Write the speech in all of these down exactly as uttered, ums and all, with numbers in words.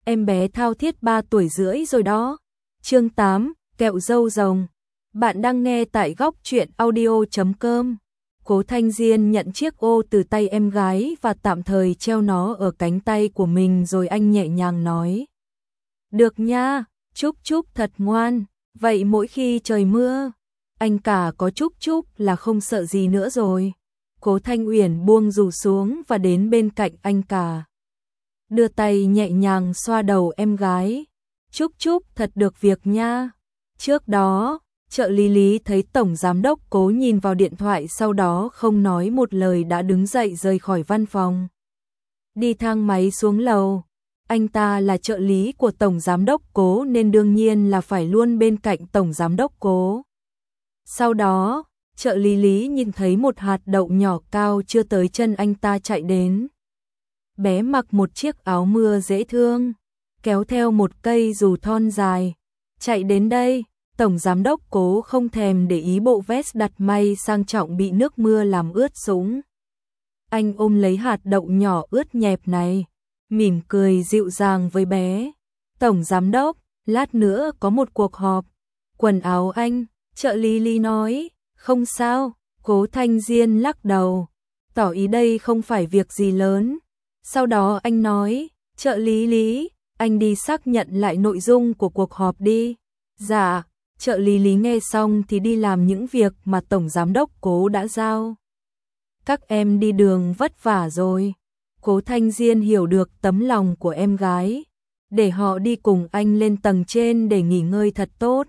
em bé thao thiết ba tuổi rưỡi rồi đó. Chương tám, kẹo dâu rồng. Bạn đang nghe tại góc truyện audio chấm com. Cố Thanh Diên nhận chiếc ô từ tay em gái và tạm thời treo nó ở cánh tay của mình, rồi anh nhẹ nhàng nói: "Được nha, Trúc Trúc thật ngoan, vậy mỗi khi trời mưa, anh cả có Trúc Trúc là không sợ gì nữa rồi." Cố Thanh Uyển buông dù xuống và đến bên cạnh anh cả, đưa tay nhẹ nhàng xoa đầu em gái. "Trúc Trúc thật được việc nha." Trước đó, trợ lý Lý thấy Tổng Giám đốc Cố nhìn vào điện thoại, sau đó không nói một lời đã đứng dậy rời khỏi văn phòng. Đi thang máy xuống lầu, anh ta là trợ lý của Tổng Giám đốc Cố nên đương nhiên là phải luôn bên cạnh Tổng Giám đốc Cố. Sau đó, trợ lý Lý nhìn thấy một hạt đậu nhỏ cao chưa tới chân anh ta chạy đến. Bé mặc một chiếc áo mưa dễ thương, kéo theo một cây dù thon dài. Chạy đến đây, Tổng Giám đốc Cố không thèm để ý bộ vest đặt may sang trọng bị nước mưa làm ướt sũng. Anh ôm lấy hạt đậu nhỏ ướt nhẹp này, mỉm cười dịu dàng với bé. "Tổng Giám đốc, lát nữa có một cuộc họp. Quần áo anh," trợ lý Lý nói. "Không sao." Cố Thanh Diên lắc đầu, tỏ ý đây không phải việc gì lớn. Sau đó anh nói: "Trợ lý Lý, anh đi xác nhận lại nội dung của cuộc họp đi." "Dạ." Trợ lý Lý nghe xong thì đi làm những việc mà Tổng Giám đốc Cố đã giao. "Các em đi đường vất vả rồi." Cố Thanh Diên hiểu được tấm lòng của em gái, để họ đi cùng anh lên tầng trên để nghỉ ngơi thật tốt.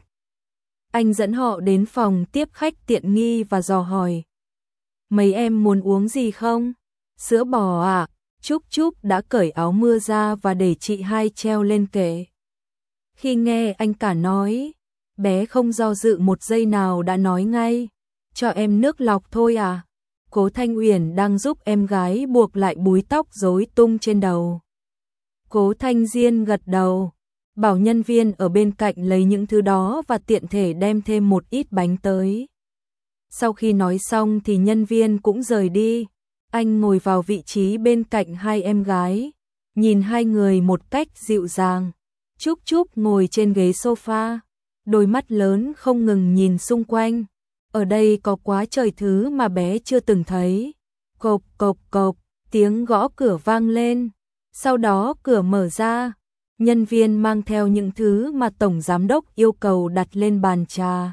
Anh dẫn họ đến phòng tiếp khách tiện nghi và dò hỏi: "Mấy em muốn uống gì không?" "Sữa bò ạ." À? Trúc Trúc đã cởi áo mưa ra và để chị hai treo lên kệ. Khi nghe anh cả nói, bé không do dự một giây nào đã nói ngay: "Cho em nước lọc thôi à." Cố Thanh Uyển đang giúp em gái buộc lại búi tóc rối tung trên đầu. Cố Thanh Diên gật đầu, bảo nhân viên ở bên cạnh lấy những thứ đó và tiện thể đem thêm một ít bánh tới. Sau khi nói xong thì nhân viên cũng rời đi. Anh ngồi vào vị trí bên cạnh hai em gái, nhìn hai người một cách dịu dàng. Trúc Trúc ngồi trên ghế sofa, đôi mắt lớn không ngừng nhìn xung quanh. Ở đây có quá trời thứ mà bé chưa từng thấy. Cộp cộp cộp, tiếng gõ cửa vang lên. Sau đó cửa mở ra, nhân viên mang theo những thứ mà Tổng Giám đốc yêu cầu đặt lên bàn trà.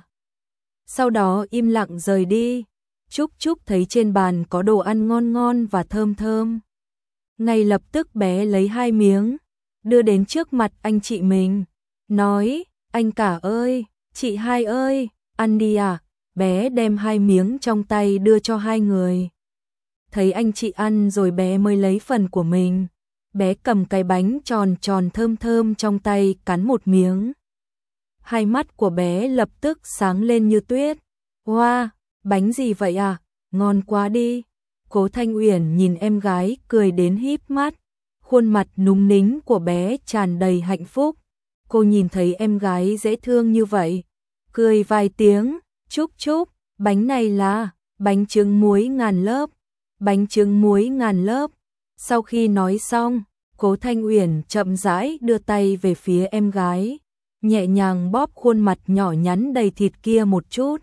Sau đó im lặng rời đi. Trúc Trúc thấy trên bàn có đồ ăn ngon ngon và thơm thơm. Ngay lập tức bé lấy hai miếng, đưa đến trước mặt anh chị mình, nói: "Anh cả ơi, chị hai ơi, ăn đi à." Bé đem hai miếng trong tay đưa cho hai người. Thấy anh chị ăn rồi bé mới lấy phần của mình. Bé cầm cái bánh tròn tròn thơm thơm trong tay cắn một miếng. Hai mắt của bé lập tức sáng lên như tuyết. "Wow, bánh gì vậy à? Ngon quá đi." Cố Thanh Uyển nhìn em gái cười đến híp mắt. Khuôn mặt núng nính của bé tràn đầy hạnh phúc. Cô nhìn thấy em gái dễ thương như vậy, cười vài tiếng. "Trúc Trúc, bánh này là bánh trứng muối ngàn lớp." "Bánh trứng muối ngàn lớp." Sau khi nói xong, Cố Thanh Uyển chậm rãi đưa tay về phía em gái, nhẹ nhàng bóp khuôn mặt nhỏ nhắn đầy thịt kia một chút.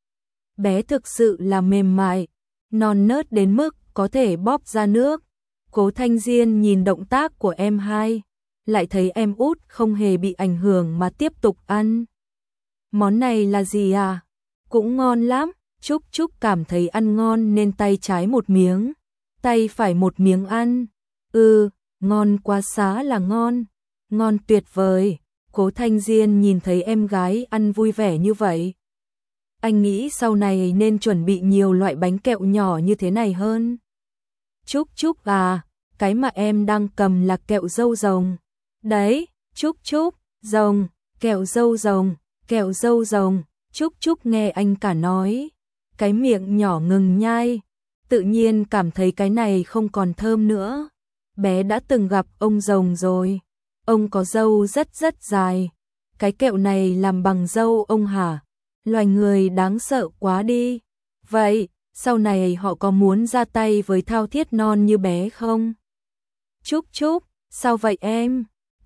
Bé thực sự là mềm mại, non nớt đến mức có thể bóp ra nước. Cố Thanh Diên nhìn động tác của em hai, lại thấy em út không hề bị ảnh hưởng mà tiếp tục ăn. "Món này là gì à?" "Cũng ngon lắm." Trúc Trúc cảm thấy ăn ngon nên tay trái một miếng, tay phải một miếng ăn. "Ừ, ngon quá, xá là ngon. Ngon tuyệt vời." Cố Thanh Diên nhìn thấy em gái ăn vui vẻ như vậy, anh nghĩ sau này nên chuẩn bị nhiều loại bánh kẹo nhỏ như thế này hơn. "Trúc Trúc à, cái mà em đang cầm là kẹo dâu rồng." "Đấy, Trúc Trúc, rồng, kẹo dâu rồng, kẹo dâu rồng." Trúc Trúc nghe anh cả nói, cái miệng nhỏ ngừng nhai, tự nhiên cảm thấy cái này không còn thơm nữa. Bé đã từng gặp ông rồng rồi, ông có râu rất rất dài. Cái kẹo này làm bằng râu ông hả? Loài người đáng sợ quá đi. Vậy, sau này họ có muốn ra tay với thao thiết non như bé không? "Trúc Trúc, sao vậy em?"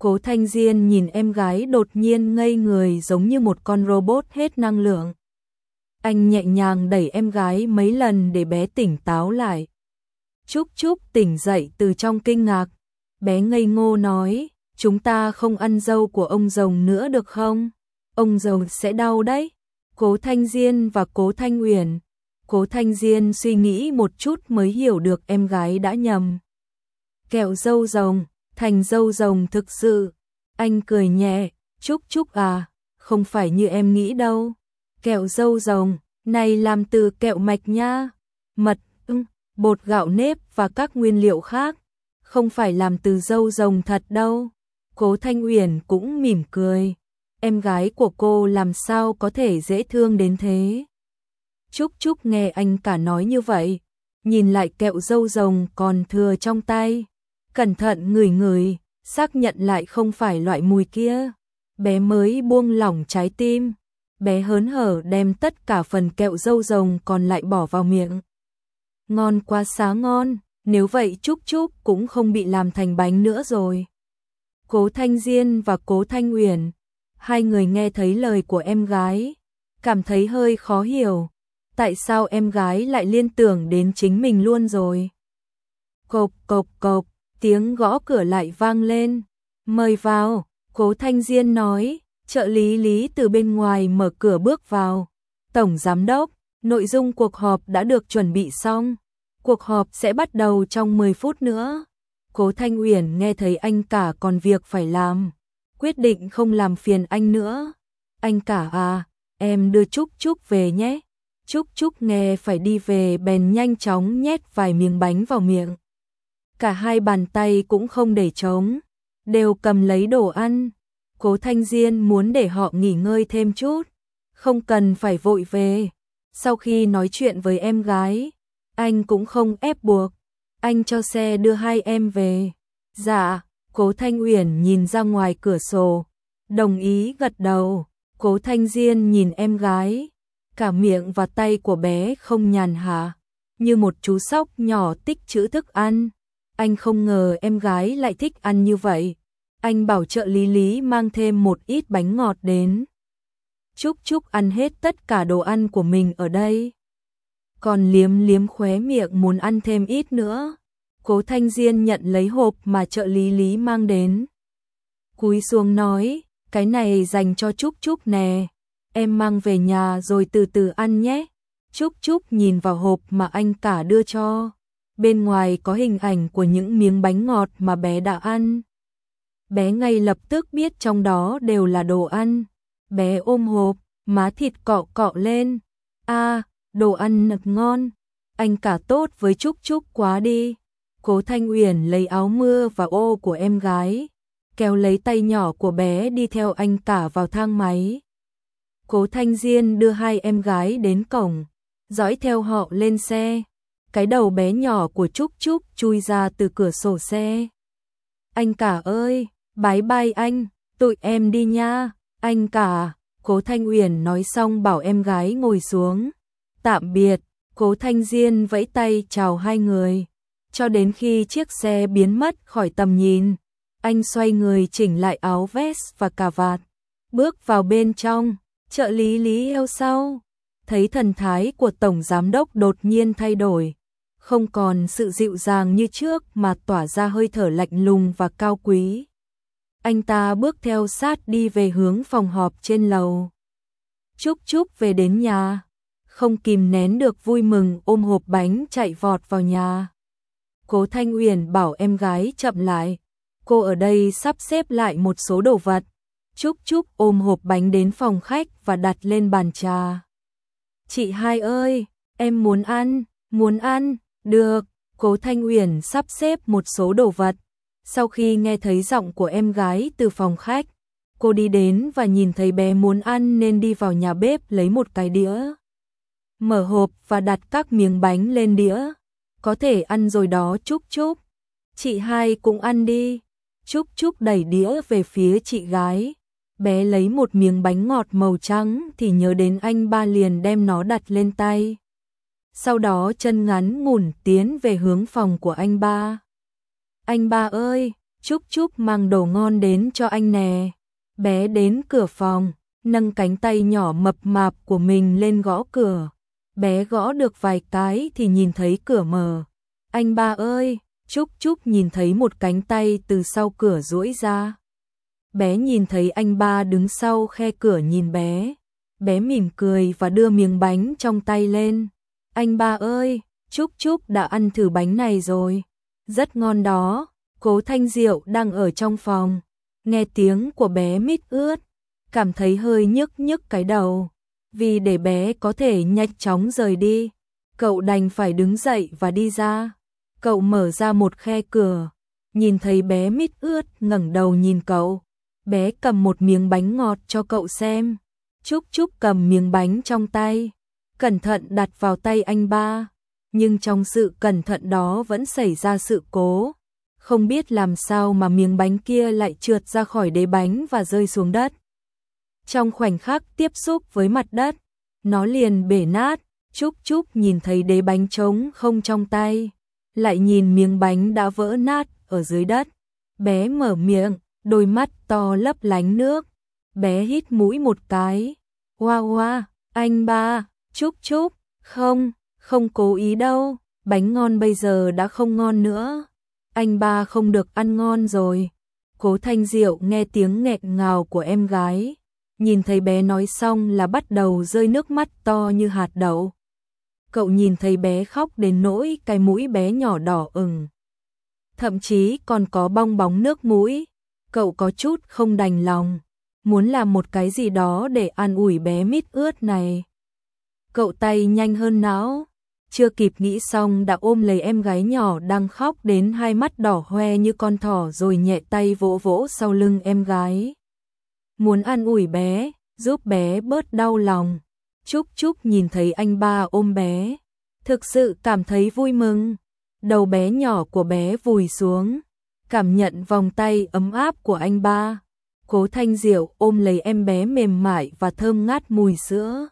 Cố Thanh Diên nhìn em gái đột nhiên ngây người giống như một con robot hết năng lượng. Anh nhẹ nhàng đẩy em gái mấy lần để bé tỉnh táo lại. Trúc Trúc tỉnh dậy từ trong kinh ngạc. Bé ngây ngô nói, chúng ta không ăn dâu của ông rồng nữa được không? Ông rồng sẽ đau đấy. Cố Thanh Diên và Cố Thanh Uyển. Cố Thanh Diên suy nghĩ một chút mới hiểu được em gái đã nhầm. Kẹo dâu rồng, thành dâu rồng thực sự. Anh cười nhẹ, Trúc Trúc à, không phải như em nghĩ đâu. Kẹo dâu rồng, này làm từ kẹo mạch nha. Mật, ưng, bột gạo nếp và các nguyên liệu khác. Không phải làm từ dâu rồng thật đâu. Cố Thanh Uyển cũng mỉm cười. Em gái của cô làm sao có thể dễ thương đến thế. Trúc Trúc nghe anh cả nói như vậy, nhìn lại kẹo dâu rồng còn thừa trong tay, cẩn thận ngửi ngửi, xác nhận lại không phải loại mùi kia. Bé mới buông lỏng trái tim, bé hớn hở đem tất cả phần kẹo dâu rồng còn lại bỏ vào miệng. Ngon quá xá ngon, nếu vậy Trúc Trúc cũng không bị làm thành bánh nữa rồi. Cố Thanh Diên và Cố Thanh Uyển, hai người nghe thấy lời của em gái, cảm thấy hơi khó hiểu. Tại sao em gái lại liên tưởng đến chính mình luôn rồi? Cộp cộp cộp, tiếng gõ cửa lại vang lên. Mời vào, Cố Thanh Diên nói, trợ lý Lý từ bên ngoài mở cửa bước vào. Tổng giám đốc, nội dung cuộc họp đã được chuẩn bị xong. Cuộc họp sẽ bắt đầu trong mười phút nữa. Cố Thanh Uyển nghe thấy anh cả còn việc phải làm, quyết định không làm phiền anh nữa. Anh cả à, em đưa Trúc Trúc về nhé. Trúc Trúc nghe phải đi về bèn nhanh chóng nhét vài miếng bánh vào miệng. Cả hai bàn tay cũng không để trống, đều cầm lấy đồ ăn. Cố Thanh Diên muốn để họ nghỉ ngơi thêm chút, không cần phải vội về. Sau khi nói chuyện với em gái, anh cũng không ép buộc, anh cho xe đưa hai em về. Dạ, Cố Thanh Uyển nhìn ra ngoài cửa sổ, đồng ý gật đầu. Cố Thanh Diên nhìn em gái, cả miệng và tay của bé không nhàn hạ, như một chú sóc nhỏ tích trữ thức ăn. Anh không ngờ em gái lại thích ăn như vậy. Anh bảo trợ lý Lý mang thêm một ít bánh ngọt đến. Trúc Trúc ăn hết tất cả đồ ăn của mình ở đây, còn liếm liếm khóe miệng muốn ăn thêm ít nữa. Cố Thanh Diên nhận lấy hộp mà trợ lý Lý mang đến, cúi xuống nói, cái này dành cho Trúc Trúc nè, em mang về nhà rồi từ từ ăn nhé. Trúc Trúc nhìn vào hộp mà anh cả đưa cho, bên ngoài có hình ảnh của những miếng bánh ngọt mà bé đã ăn. Bé ngay lập tức biết trong đó đều là đồ ăn. Bé ôm hộp, má thịt cọ cọ lên. A, à, đồ ăn thật ngon. Anh cả tốt với Trúc Trúc quá đi. Cố Thanh Uyển lấy áo mưa và ô của em gái, kéo lấy tay nhỏ của bé đi theo anh cả vào thang máy. Cố Thanh Diên đưa hai em gái đến cổng, dõi theo họ lên xe. Cái đầu bé nhỏ của Trúc Trúc chui ra từ cửa sổ xe. Anh cả ơi, bye bye anh, tụi em đi nha. Anh cả, Cố Thanh Uyển nói xong bảo em gái ngồi xuống. Tạm biệt, Cố Thanh Diên vẫy tay chào hai người, cho đến khi chiếc xe biến mất khỏi tầm nhìn. Anh xoay người chỉnh lại áo vest và cà vạt, bước vào bên trong. Trợ lý Lý eo sau, thấy thần thái của tổng giám đốc đột nhiên thay đổi, không còn sự dịu dàng như trước mà tỏa ra hơi thở lạnh lùng và cao quý. Anh ta bước theo sát đi về hướng phòng họp trên lầu. Trúc Trúc về đến nhà, không kìm nén được vui mừng ôm hộp bánh chạy vọt vào nhà. Cố Thanh Uyển bảo em gái chậm lại, cô ở đây sắp xếp lại một số đồ vật. Trúc Trúc ôm hộp bánh đến phòng khách và đặt lên bàn trà. Chị hai ơi, em muốn ăn, muốn ăn, được. Cố Thanh Uyển sắp xếp một số đồ vật. Sau khi nghe thấy giọng của em gái từ phòng khách, cô đi đến và nhìn thấy bé muốn ăn nên đi vào nhà bếp lấy một cái đĩa. Mở hộp và đặt các miếng bánh lên đĩa. Có thể ăn rồi đó Trúc Trúc. Chị hai cũng ăn đi. Trúc Trúc đẩy đĩa về phía chị gái. Bé lấy một miếng bánh ngọt màu trắng thì nhớ đến anh ba liền đem nó đặt lên tay. Sau đó chân ngắn ngủn tiến về hướng phòng của anh ba. Anh ba ơi, Chúc chúc mang đồ ngon đến cho anh nè. Bé đến cửa phòng, nâng cánh tay nhỏ mập mạp của mình lên gõ cửa. Bé gõ được vài cái thì nhìn thấy cửa mở. Anh ba ơi, Chúc chúc nhìn thấy một cánh tay từ sau cửa duỗi ra. Bé nhìn thấy anh ba đứng sau khe cửa nhìn bé. Bé mỉm cười và đưa miếng bánh trong tay lên. Anh ba ơi, Chúc chúc đã ăn thử bánh này rồi. Rất ngon đó. Cố Thanh Diệu đang ở trong phòng. Nghe tiếng của bé mít ướt. Cảm thấy hơi nhức nhức cái đầu. Vì để bé có thể nhanh chóng rời đi, cậu đành phải đứng dậy và đi ra. Cậu mở ra một khe cửa. Nhìn thấy bé mít ướt ngẩng đầu nhìn cậu. Bé cầm một miếng bánh ngọt cho cậu xem. Chúc chúc cầm miếng bánh trong tay, cẩn thận đặt vào tay anh ba. Nhưng trong sự cẩn thận đó vẫn xảy ra sự cố. Không biết làm sao mà miếng bánh kia lại trượt ra khỏi đế bánh và rơi xuống đất. Trong khoảnh khắc tiếp xúc với mặt đất, nó liền bể nát. Chúc chúc nhìn thấy đế bánh trống không trong tay, lại nhìn miếng bánh đã vỡ nát ở dưới đất. Bé mở miệng, đôi mắt to lấp lánh nước. Bé hít mũi một cái. Hoa hoa, anh ba, Chúc chúc, không, không cố ý đâu, bánh ngon bây giờ đã không ngon nữa. Anh ba không được ăn ngon rồi. Cố Thanh Diệu nghe tiếng nghẹn ngào của em gái. Nhìn thấy bé nói xong là bắt đầu rơi nước mắt to như hạt đậu. Cậu nhìn thấy bé khóc đến nỗi cái mũi bé nhỏ đỏ ửng. Thậm chí còn có bong bóng nước mũi. Cậu có chút không đành lòng, muốn làm một cái gì đó để an ủi bé mít ướt này. Cậu tay nhanh hơn não, chưa kịp nghĩ xong đã ôm lấy em gái nhỏ đang khóc đến hai mắt đỏ hoe như con thỏ rồi nhẹ tay vỗ vỗ sau lưng em gái. Muốn an ủi bé, giúp bé bớt đau lòng. Chúc chúc nhìn thấy anh ba ôm bé, thực sự cảm thấy vui mừng. Đầu bé nhỏ của bé vùi xuống, cảm nhận vòng tay ấm áp của anh ba. Cố Thanh Diệu ôm lấy em bé mềm mại và thơm ngát mùi sữa.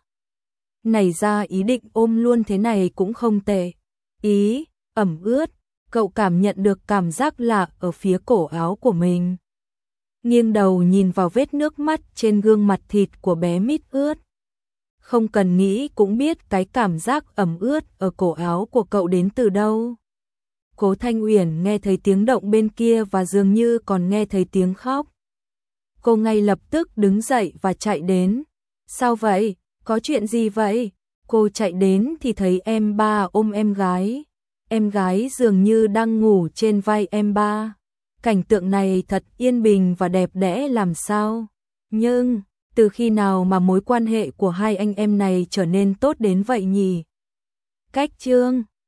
Nảy ra ý định ôm luôn thế này cũng không tệ. Ý, ẩm ướt, cậu cảm nhận được cảm giác lạ ở phía cổ áo của mình. Nghiêng đầu nhìn vào vết nước mắt trên gương mặt thịt của bé mít ướt. Không cần nghĩ cũng biết cái cảm giác ẩm ướt ở cổ áo của cậu đến từ đâu. Cố Thanh Uyển nghe thấy tiếng động bên kia và dường như còn nghe thấy tiếng khóc. Cô ngay lập tức đứng dậy và chạy đến. Sao vậy? Có chuyện gì vậy? Cô chạy đến thì thấy em ba ôm em gái. Em gái dường như đang ngủ trên vai em ba. Cảnh tượng này thật yên bình và đẹp đẽ làm sao. Nhưng, từ khi nào mà mối quan hệ của hai anh em này trở nên tốt đến vậy nhỉ? Cách chương